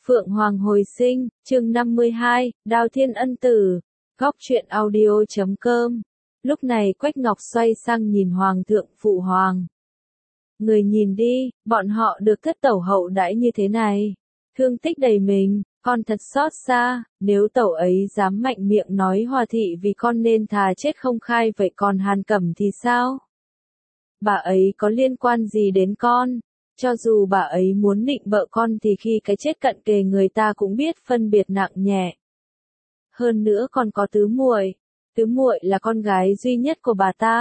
Phượng Hoàng hồi sinh, chương 52, Đao Thiên Ân Tử, góc truyện audio.com. Lúc này Quách Ngọc xoay sang nhìn Hoàng thượng phụ hoàng. Người nhìn đi, bọn họ được thất tẩu hậu đãi như thế này. Thương tích đầy mình, con thật xót xa, nếu tẩu ấy dám mạnh miệng nói Hòa thị vì con nên thà chết không khai, vậy còn Hàn Cẩm thì sao? Bà ấy có liên quan gì đến con? Cho dù bà ấy muốn nịnh bợ con thì khi cái chết cận kề người ta cũng biết phân biệt nặng nhẹ. Hơn nữa còn có tứ muội là con gái duy nhất của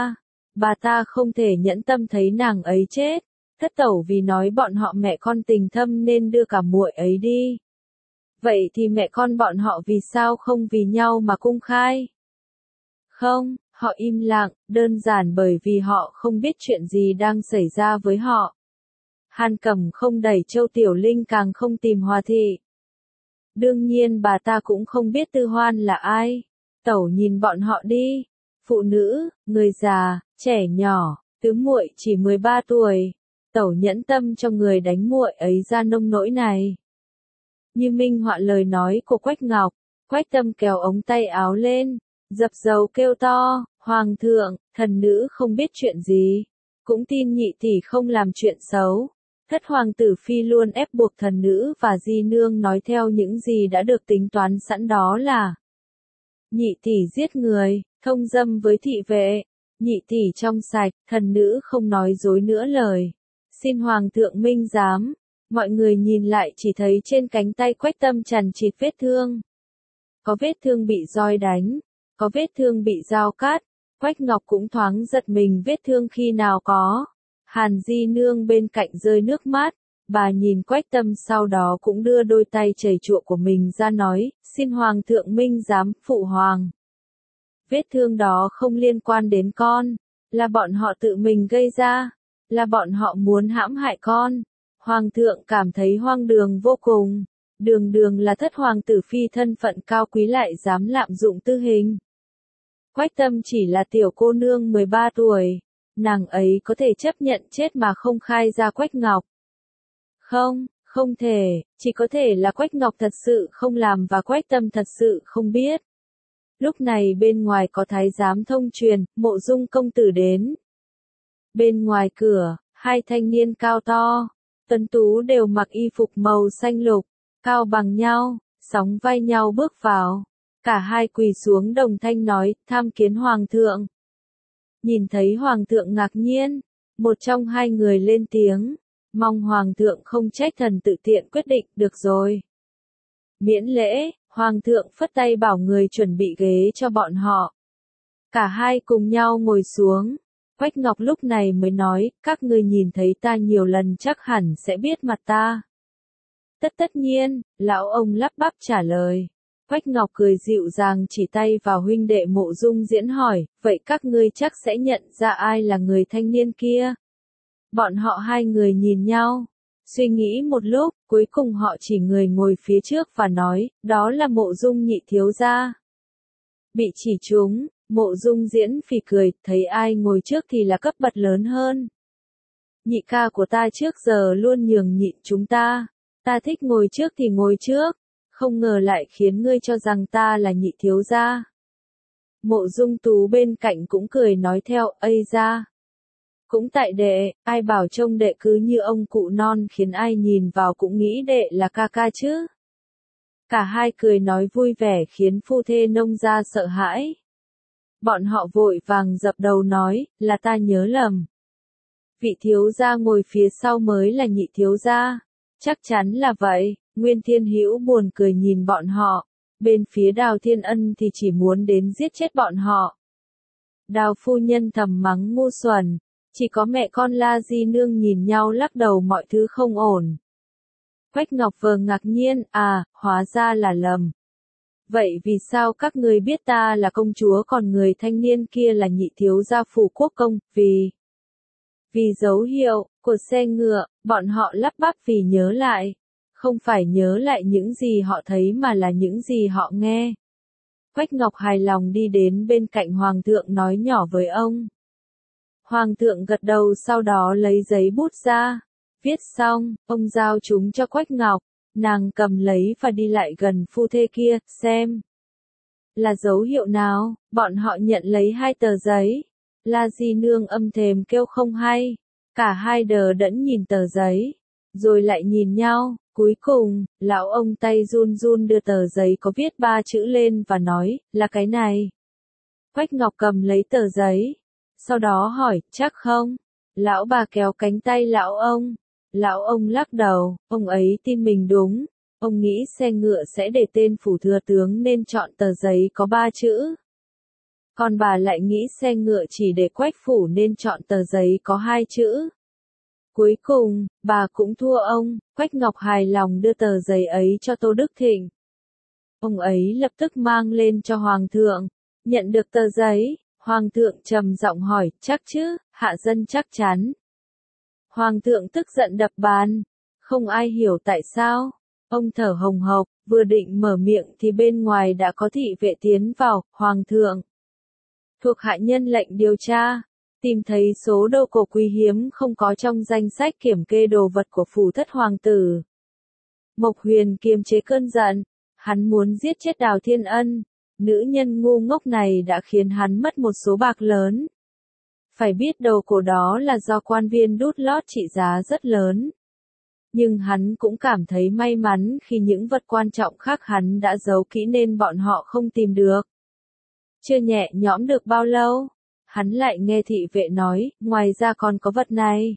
bà ta không thể nhẫn tâm thấy nàng ấy chết. Thất tẩu vì nói bọn họ mẹ con tình thâm nên đưa cả muội ấy đi. Vậy thì mẹ con bọn họ vì sao không vì nhau mà cung khai? Không, họ im lặng, đơn giản bởi vì họ không biết chuyện gì đang xảy ra với họ. Hàn Cẩm không đẩy Châu Tiểu Linh, càng không tìm Hòa thị. Đương nhiên bà ta cũng không biết Tư Hoan là ai. Tẩu nhìn bọn họ đi, phụ nữ, người già, trẻ nhỏ, tứ muội chỉ 13 tuổi. Tẩu nhẫn tâm cho người đánh muội ấy ra nông nỗi này. Như minh họa lời nói của Quách Ngọc, Quách Tâm kéo ống tay áo lên, dập dầu kêu to, Hoàng thượng, thần nữ không biết chuyện gì, cũng tin nhị tỷ không làm chuyện xấu. Thất hoàng tử phi luôn ép buộc thần nữ và di nương nói theo những gì đã được tính toán sẵn, đó là nhị tỷ giết người, thông dâm với thị vệ, nhị tỷ trong sạch, thần nữ không nói dối nữa lời. Xin hoàng thượng minh giám. Mọi người nhìn lại chỉ thấy trên cánh tay Quách Tâm chằng chịt vết thương. Có vết thương bị roi đánh, có vết thương bị dao cắt. Quách Ngọc cũng thoáng giật mình, vết thương khi nào có. Hàn di nương bên cạnh rơi nước mắt, bà nhìn Quách Tâm sau đó cũng đưa đôi tay chảy chụa của mình ra nói, xin hoàng thượng minh giám, phụ hoàng. Vết thương đó không liên quan đến con, là bọn họ tự mình gây ra, là bọn họ muốn hãm hại con. Hoàng thượng cảm thấy hoang đường vô cùng, đường là thất hoàng tử phi thân phận cao quý lại dám lạm dụng tư hình. Quách Tâm chỉ là tiểu cô nương 13 tuổi, nàng ấy có thể chấp nhận chết mà không khai ra Quách Ngọc. Không thể, chỉ có thể là Quách Ngọc thật sự không làm và Quách Tâm thật sự không biết. Lúc này bên ngoài có thái giám thông truyền, Mộ Dung công tử đến. Bên ngoài cửa, hai thanh niên cao to, tuấn tú đều mặc y phục màu xanh lục, cao bằng nhau, sóng vai nhau bước vào. Cả hai quỳ xuống đồng thanh nói, tham kiến hoàng thượng. Nhìn thấy hoàng thượng ngạc nhiên, một trong hai người lên tiếng, mong hoàng thượng không trách thần tự tiện quyết định, được rồi. Miễn lễ, hoàng thượng phất tay bảo người chuẩn bị ghế cho bọn họ. Cả hai cùng nhau ngồi xuống. Quách Ngọc lúc này mới nói, các ngươi nhìn thấy ta nhiều lần chắc hẳn sẽ biết mặt ta. Tất nhiên, lão ông lắp bắp trả lời. Quách Ngọc cười dịu dàng chỉ tay vào huynh đệ Mộ Dung Diễn hỏi, vậy các ngươi chắc sẽ nhận ra ai là người thanh niên kia. Bọn họ hai người nhìn nhau, suy nghĩ một lúc, cuối cùng họ chỉ người ngồi phía trước và nói, đó là Mộ Dung nhị thiếu gia. Bị chỉ trúng, Mộ Dung Diễn phì cười, thấy ai ngồi trước thì là cấp bậc lớn hơn. Nhị ca của ta trước giờ luôn nhường nhịn chúng ta thích ngồi trước thì ngồi trước, không ngờ lại khiến ngươi cho rằng ta là nhị thiếu gia. Mộ Dung Tú bên cạnh cũng cười nói theo, ây ra. Cũng tại đệ, ai bảo trông đệ cứ như ông cụ non khiến ai nhìn vào cũng nghĩ đệ là ca ca chứ. Cả hai cười nói vui vẻ khiến phu thê nông gia sợ hãi. Bọn họ vội vàng dập đầu nói, là ta nhớ lầm. Vị thiếu gia ngồi phía sau mới là nhị thiếu gia. Chắc chắn là vậy. Nguyên Thiên Hữu buồn cười nhìn bọn họ. Bên phía Đào Thiên Ân thì chỉ muốn đến giết chết bọn họ. Đào phu nhân thầm mắng ngu xuẩn. Chỉ có mẹ con La Di Nương nhìn nhau lắc đầu, mọi thứ không ổn. Quách Ngọc vừa ngạc nhiên, hóa ra là lầm. Vậy vì sao các người biết ta là công chúa còn người thanh niên kia là nhị thiếu gia Phủ Quốc công? Vì dấu hiệu của xe ngựa, bọn họ lắp bắp vì nhớ lại. Không phải nhớ lại những gì họ thấy mà là những gì họ nghe. Quách Ngọc hài lòng đi đến bên cạnh hoàng thượng nói nhỏ với ông. Hoàng thượng gật đầu, sau đó lấy giấy bút ra. Viết xong, ông giao chúng cho Quách Ngọc. Nàng cầm lấy và đi lại gần phu thê kia, xem. Là dấu hiệu nào, bọn họ nhận lấy 2 tờ giấy. La Di Nương âm thầm kêu không hay. Cả hai đờ đẫn nhìn tờ giấy. Rồi lại nhìn nhau, cuối cùng, lão ông tay run run đưa tờ giấy có viết 3 chữ lên và nói, là cái này. Quách Ngọc cầm lấy tờ giấy. Sau đó hỏi, chắc không? Lão bà kéo cánh tay lão ông. Lão ông lắc đầu, ông ấy tin mình đúng. Ông nghĩ xe ngựa sẽ để tên phủ thừa tướng nên chọn tờ giấy có 3 chữ. Còn bà lại nghĩ xe ngựa chỉ để Quách phủ nên chọn tờ giấy có 2 chữ. Cuối cùng, bà cũng thua ông. Quách Ngọc hài lòng đưa tờ giấy ấy cho Tô Đức Thịnh. Ông ấy lập tức mang lên cho Hoàng thượng. Nhận được tờ giấy, Hoàng thượng trầm giọng hỏi, chắc chứ, hạ dân chắc chắn. Hoàng thượng tức giận đập bàn. Không ai hiểu tại sao. Ông thở hồng hộc, vừa định mở miệng thì bên ngoài đã có thị vệ tiến vào. Hoàng thượng. Thuộc hạ nhân lệnh điều tra. Tìm thấy số đồ cổ quý hiếm không có trong danh sách kiểm kê đồ vật của phủ thất hoàng tử. Mộc Huyền kiềm chế cơn giận. Hắn muốn giết chết Đào Thiên Ân. Nữ nhân ngu ngốc này đã khiến hắn mất một số bạc lớn. Phải biết đồ cổ đó là do quan viên đút lót trị giá rất lớn. Nhưng hắn cũng cảm thấy may mắn khi những vật quan trọng khác hắn đã giấu kỹ nên bọn họ không tìm được. Chưa nhẹ nhõm được bao lâu, hắn lại nghe thị vệ nói, ngoài ra còn có vật này.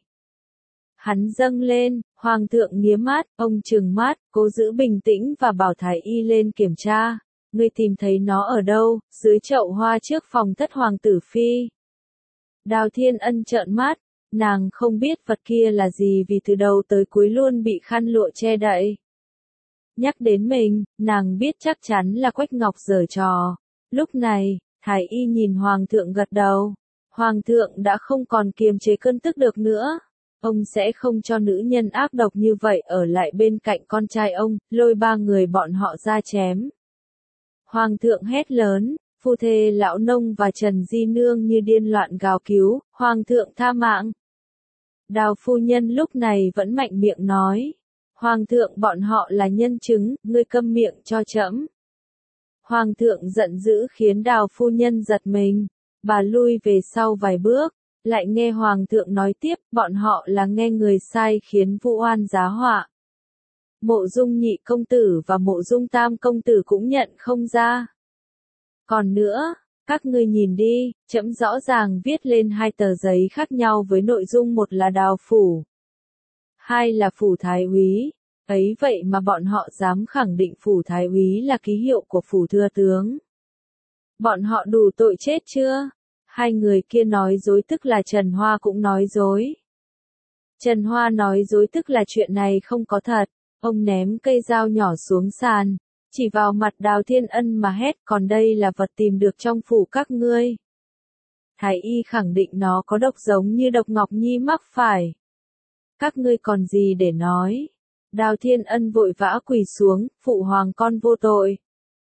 Hắn dâng lên, Hoàng thượng nghía mắt, ông trừng mắt, cố giữ bình tĩnh và bảo Thái Y lên kiểm tra. Ngươi tìm thấy nó ở đâu? Dưới chậu hoa trước phòng thất hoàng tử phi. Đào Thiên Ân trợn mắt, nàng không biết vật kia là gì vì từ đầu tới cuối luôn bị khăn lụa che đậy. Nhắc đến mình, nàng biết chắc chắn là Quách Ngọc giở trò. Lúc này, Thái Y nhìn Hoàng thượng gật đầu. Hoàng thượng đã không còn kiềm chế cơn tức được nữa. Ông sẽ không cho nữ nhân ác độc như vậy ở lại bên cạnh con trai ông, lôi 3 người bọn họ ra chém. Hoàng thượng hét lớn, phu thê lão nông và Trần Di Nương như điên loạn gào cứu, Hoàng thượng tha mạng. Đào phu nhân lúc này vẫn mạnh miệng nói, Hoàng thượng bọn họ là nhân chứng, ngươi câm miệng cho trẫm. Hoàng thượng giận dữ khiến Đào phu nhân giật mình, bà lui về sau vài bước, lại nghe Hoàng thượng nói tiếp, bọn họ là nghe người sai khiến vu oan giá họa. Mộ Dung nhị công tử và Mộ Dung tam công tử cũng nhận không ra. Còn nữa, các ngươi nhìn đi, trẫm rõ ràng viết lên 2 tờ giấy khác nhau với nội dung, một là Đào phủ, 2 là phủ thái úy. Ấy vậy mà bọn họ dám khẳng định phủ thái úy là ký hiệu của phủ thừa tướng. Bọn họ đủ tội chết chưa? 2 người kia nói dối tức là Trần Hoa cũng nói dối. Trần Hoa nói dối tức là chuyện này không có thật. Ông ném cây dao nhỏ xuống sàn, chỉ vào mặt Đào Thiên Ân mà hét, còn đây là vật tìm được trong phủ các ngươi. Thái Y khẳng định nó có độc giống như độc Ngọc Nhi mắc phải. Các ngươi còn gì để nói? Đào Thiên Ân vội vã quỳ xuống, phụ hoàng con vô tội.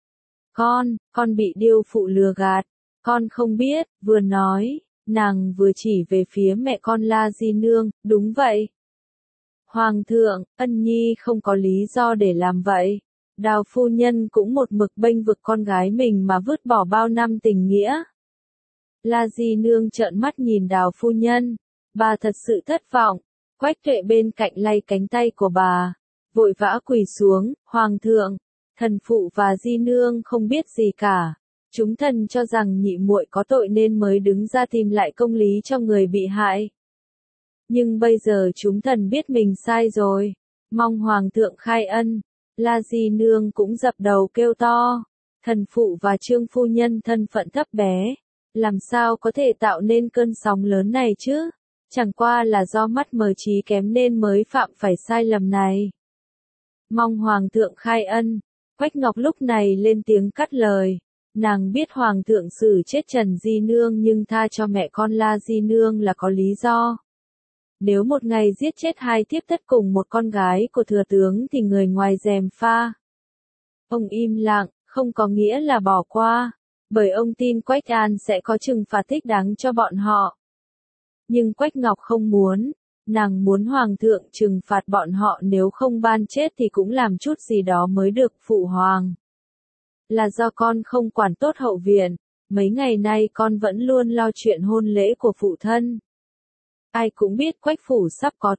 Con bị điêu phụ lừa gạt. Con không biết, vừa nói, nàng vừa chỉ về phía mẹ con La Di Nương, đúng vậy. Hoàng thượng, Ân Nhi không có lý do để làm vậy. Đào phu nhân cũng một mực bênh vực con gái mình mà vứt bỏ bao năm tình nghĩa. La Di Nương trợn mắt nhìn Đào phu nhân. Bà thật sự thất vọng. Quách Tuệ bên cạnh lay cánh tay của bà. Vội vã quỳ xuống, Hoàng thượng, thần phụ và Di Nương không biết gì cả. Chúng thần cho rằng nhị muội có tội nên mới đứng ra tìm lại công lý cho người bị hại. Nhưng bây giờ chúng thần biết mình sai rồi. Mong Hoàng thượng khai ân. La Di Nương cũng dập đầu kêu to. Thần phụ và Trương phu nhân thân phận thấp bé. Làm sao có thể tạo nên cơn sóng lớn này chứ? Chẳng qua là do mắt mờ trí kém nên mới phạm phải sai lầm này. Mong Hoàng thượng khai ân. Quách Ngọc lúc này lên tiếng cắt lời. Nàng biết Hoàng thượng xử chết Trần Di Nương nhưng tha cho mẹ con La Di Nương là có lý do. Nếu một ngày giết chết 2 thiếp thất cùng một con gái của thừa tướng thì người ngoài gièm pha. Ông im lặng, không có nghĩa là bỏ qua, bởi ông tin Quách An sẽ có trừng phạt thích đáng cho bọn họ. Nhưng Quách Ngọc không muốn, Nàng muốn hoàng thượng trừng phạt bọn họ, nếu không ban chết thì cũng làm chút gì đó mới được. Phụ hoàng, là do con không quản tốt hậu viện, mấy ngày nay con vẫn luôn lo chuyện hôn lễ của phụ thân. Ai cũng biết Quách phủ sắp có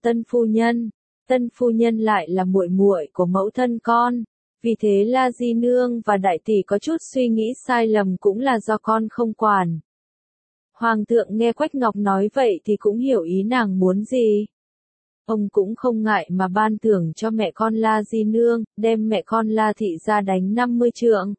tân phu nhân lại là muội muội của mẫu thân con, vì thế La Di nương và đại tỷ có chút suy nghĩ sai lầm cũng là do con không quản. Hoàng thượng nghe Quách Ngọc nói vậy thì cũng hiểu ý nàng muốn gì. Ông cũng không ngại mà ban thưởng cho mẹ con La Di nương, đem mẹ con La thị ra đánh 50 trượng.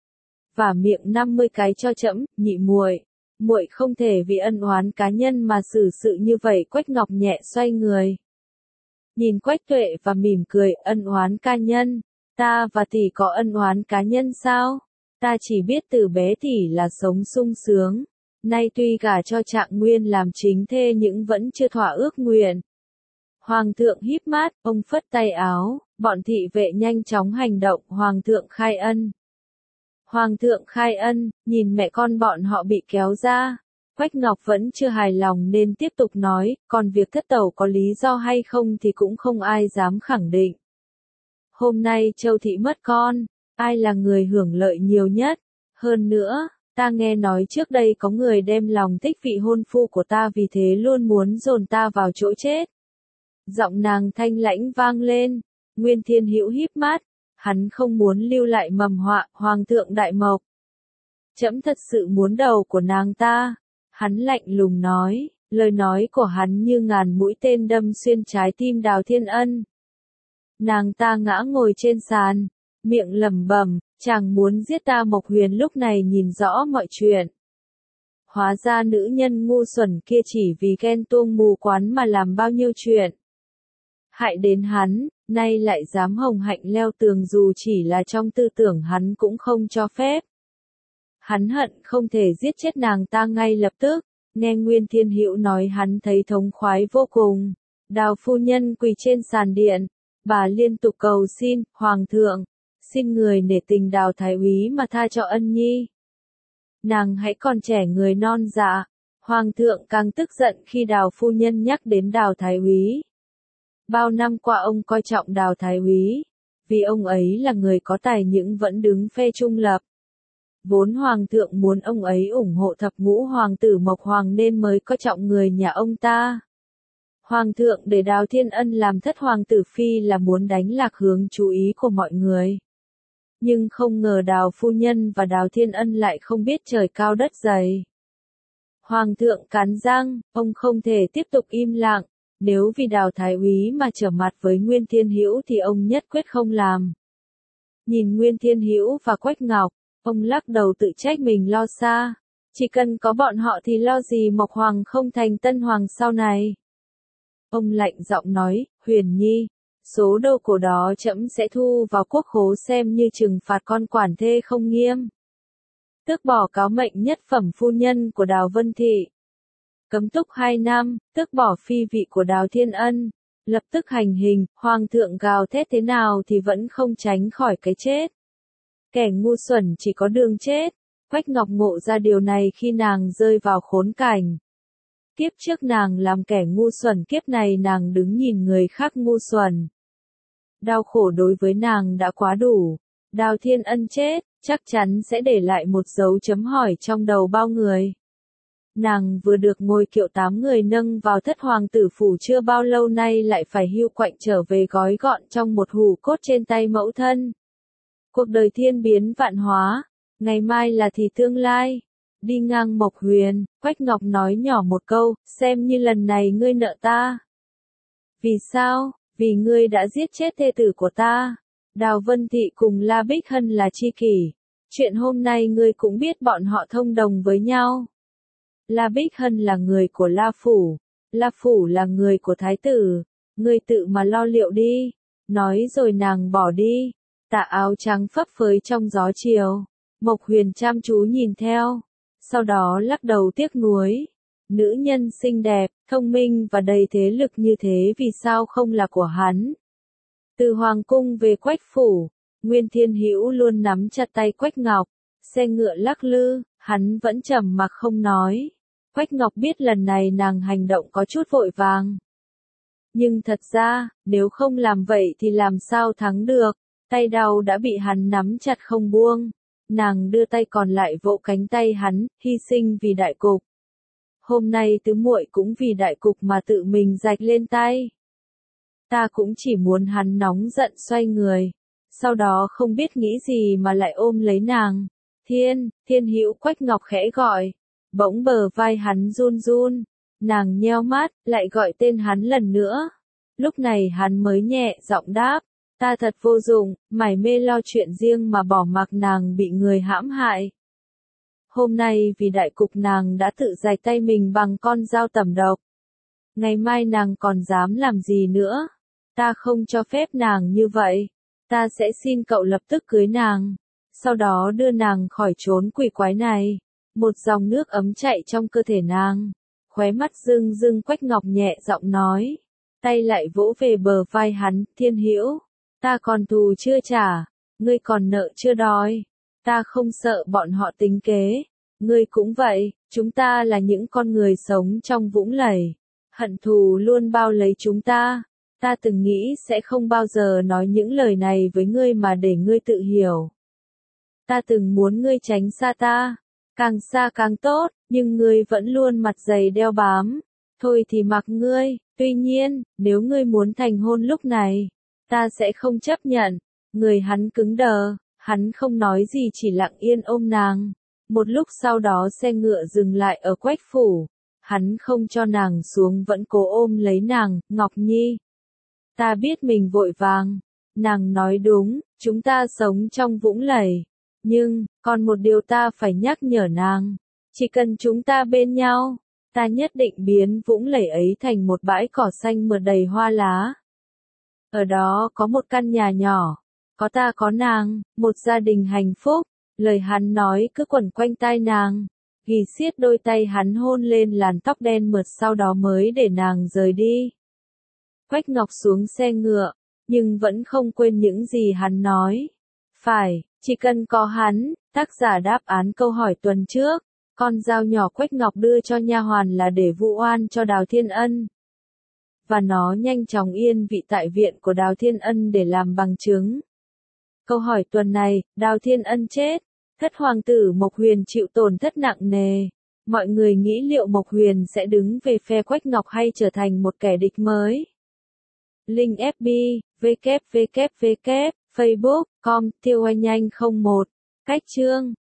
Và miệng 50 cái cho trẫm, nhị muội. Muội không thể vì ân oán cá nhân mà xử sự như vậy. Quách Ngọc nhẹ xoay người, nhìn Quách Tuệ và mỉm cười. Ân oán cá nhân? Ta và tỷ có ân oán cá nhân sao? Ta chỉ biết từ bé tỷ là sống sung sướng, nay tuy gả cho Trạng Nguyên làm chính thê nhưng vẫn chưa thỏa ước nguyện. Hoàng thượng híp mắt, ông phất tay áo, bọn thị vệ nhanh chóng hành động. Hoàng thượng khai ân. Hoàng thượng khai ân. Nhìn mẹ con bọn họ bị kéo ra, Quách Ngọc vẫn chưa hài lòng nên tiếp tục nói, còn việc thất tẩu có lý do hay không thì cũng không ai dám khẳng định. Hôm nay Châu thị mất con, ai là người hưởng lợi nhiều nhất? Hơn nữa, ta nghe nói trước đây có người đem lòng thích vị hôn phu của ta, vì thế luôn muốn dồn ta vào chỗ chết. Giọng nàng thanh lãnh vang lên. Nguyên Thiên Hữu híp mắt, hắn không muốn lưu lại mầm họa. Hoàng thượng đại mộc, trẫm thật sự muốn đầu của nàng ta. Hắn lạnh lùng nói, lời nói của hắn như ngàn mũi tên đâm xuyên trái tim Đào Thiên Ân. Nàng ta ngã ngồi trên sàn, miệng lẩm bẩm, chàng muốn giết ta. Mộc Huyền lúc này nhìn rõ mọi chuyện. Hóa ra nữ nhân ngu xuẩn kia chỉ vì ghen tuông mù quáng mà làm bao nhiêu chuyện hại đến hắn, nay lại dám hồng hạnh leo tường, dù chỉ là trong tư tưởng hắn cũng không cho phép. Hắn hận không thể giết chết nàng ta ngay lập tức. Nghe Nguyên Thiên Hữu nói hắn thấy thống khoái vô cùng. Đào phu nhân quỳ trên sàn điện, bà liên tục cầu xin, Hoàng thượng, xin người nể tình Đào thái úy mà tha cho ân nhi. Nàng hãy còn trẻ người non dạ. Hoàng thượng càng tức giận khi Đào phu nhân nhắc đến Đào thái úy. Bao năm qua ông coi trọng Đào thái úy, vì ông ấy là người có tài nhưng vẫn đứng phe trung lập. Vốn Hoàng thượng muốn ông ấy ủng hộ thập ngũ hoàng tử Mộc Hoàng nên mới coi trọng người nhà ông ta. Hoàng thượng để Đào Thiên Ân làm thất hoàng tử phi là muốn đánh lạc hướng chú ý của mọi người. Nhưng không ngờ Đào phu nhân và Đào Thiên Ân lại không biết trời cao đất dày. Hoàng thượng cắn răng, ông không thể tiếp tục im lặng. Nếu vì Đào thái úy mà trở mặt với Nguyên Thiên Hữu thì ông nhất quyết không làm. Nhìn Nguyên Thiên Hữu và Quách Ngọc, ông lắc đầu tự trách mình lo xa. Chỉ cần có bọn họ thì lo gì Mộc Hoàng không thành tân hoàng sau này. Ông lạnh giọng nói, Huyền Nhi, số đồ cổ đó trẫm sẽ thu vào quốc khố xem như trừng phạt con quản thê không nghiêm. Tước bỏ cáo mệnh nhất phẩm phu nhân của Đào Vân Thị. Cấm túc 2 năm, tước bỏ phi vị của Đào Thiên Ân. Lập tức hành hình. Hoàng thượng gào thét thế nào thì vẫn không tránh khỏi cái chết. Kẻ ngu xuẩn chỉ có đường chết. Quách Ngọc ngộ ra điều này khi nàng rơi vào khốn cảnh. Kiếp trước nàng làm kẻ ngu xuẩn, kiếp này nàng đứng nhìn người khác ngu xuẩn. Đau khổ đối với nàng đã quá đủ. Đào Thiên Ân chết, chắc chắn sẽ để lại một dấu chấm hỏi trong đầu bao người. Nàng vừa được ngồi kiệu 8 người nâng vào thất hoàng tử phủ chưa bao lâu nay lại phải hiu quạnh trở về gói gọn trong một hủ cốt trên tay mẫu thân. Cuộc đời thiên biến vạn hóa, ngày mai là thì tương lai. Đi ngang Mộc Huyền, Quách Ngọc nói nhỏ một câu, xem như lần này ngươi nợ ta. Vì sao? Vì ngươi đã giết chết thê tử của ta. Đào Vân Thị cùng La Bích Hân là tri kỷ. Chuyện hôm nay ngươi cũng biết bọn họ thông đồng với nhau. La Bích Hân là người của La Phủ. La Phủ là người của Thái tử. Ngươi tự mà lo liệu đi. Nói rồi nàng bỏ đi. Tà áo trắng phấp phới trong gió chiều. Mộc Huyền chăm chú nhìn theo. Sau đó lắc đầu tiếc nuối. Nữ nhân xinh đẹp, thông minh và đầy thế lực như thế vì sao không là của hắn? Từ Hoàng cung về Quách phủ, Nguyên Thiên Hữu luôn nắm chặt tay Quách Ngọc. Xe ngựa lắc lư, hắn vẫn trầm mặc không nói. Quách Ngọc biết lần này nàng hành động có chút vội vàng. Nhưng thật ra, nếu không làm vậy thì làm sao thắng được, tay đau đã bị hắn nắm chặt không buông. Nàng đưa tay còn lại vỗ cánh tay hắn, hy sinh vì đại cục. Hôm nay tứ muội cũng vì đại cục mà tự mình rạch lên tay. Ta cũng chỉ muốn hắn nóng giận xoay người. Sau đó không biết nghĩ gì mà lại ôm lấy nàng. Thiên Hữu Quách Ngọc khẽ gọi. Bỗng bờ vai hắn run run. Nàng nheo mắt, lại gọi tên hắn lần nữa. Lúc này hắn mới nhẹ giọng đáp. Ta thật vô dụng, mải mê lo chuyện riêng mà bỏ mặc nàng bị người hãm hại. Hôm nay vì đại cục nàng đã tự rạch tay mình bằng con dao tẩm độc. Ngày mai nàng còn dám làm gì nữa? Ta không cho phép nàng như vậy. Ta sẽ xin cậu lập tức cưới nàng. Sau đó đưa nàng khỏi chốn quỷ quái này. Một dòng nước ấm chạy trong cơ thể nàng. Khóe mắt rưng rưng Quách Ngọc nhẹ giọng nói. Tay lại vỗ về bờ vai hắn, Thiên Hữu. Ta còn thù chưa trả. Ngươi còn nợ chưa đòi. Ta không sợ bọn họ tính kế. Ngươi cũng vậy, chúng ta là những con người sống trong vũng lầy. Hận thù luôn bao lấy chúng ta. Ta từng nghĩ sẽ không bao giờ nói những lời này với ngươi mà để ngươi tự hiểu. Ta từng muốn ngươi tránh xa ta. Càng xa càng tốt, nhưng ngươi vẫn luôn mặt dày đeo bám. Thôi thì mặc ngươi, tuy nhiên, nếu ngươi muốn thành hôn lúc này, ta sẽ không chấp nhận. Người hắn cứng đờ, hắn không nói gì chỉ lặng yên ôm nàng. Một lúc sau đó xe ngựa dừng lại ở Quách phủ. Hắn không cho nàng xuống vẫn cố ôm lấy nàng, Ngọc Nhi. Ta biết mình vội vàng. Nàng nói đúng, chúng ta sống trong vũng lầy. Nhưng, còn một điều ta phải nhắc nhở nàng. Chỉ cần chúng ta bên nhau, ta nhất định biến vũng lầy ấy thành một bãi cỏ xanh mượt đầy hoa lá. Ở đó có một căn nhà nhỏ, có ta có nàng, một gia đình hạnh phúc. Lời hắn nói cứ quẩn quanh tai nàng. Ghì siết đôi tay hắn hôn lên làn tóc đen mượt sau đó mới để nàng rời đi. Quách Ngọc xuống xe ngựa, nhưng vẫn không quên những gì hắn nói. Phải, chỉ cần có hắn, tác giả đáp án câu hỏi tuần trước. Con dao nhỏ Quách Ngọc đưa cho nha hoàn là để vu oan cho Đào Thiên Ân. Và nó nhanh chóng yên vị tại viện của Đào Thiên Ân để làm bằng chứng. Câu hỏi tuần này, Đào Thiên Ân chết. Thất hoàng tử Mộc Huyền chịu tổn thất nặng nề. Mọi người nghĩ liệu Mộc Huyền sẽ đứng về phe Quách Ngọc hay trở thành một kẻ địch mới? Link FB, www, Facebook, com, tiêu anh nhanh 01. Cách chương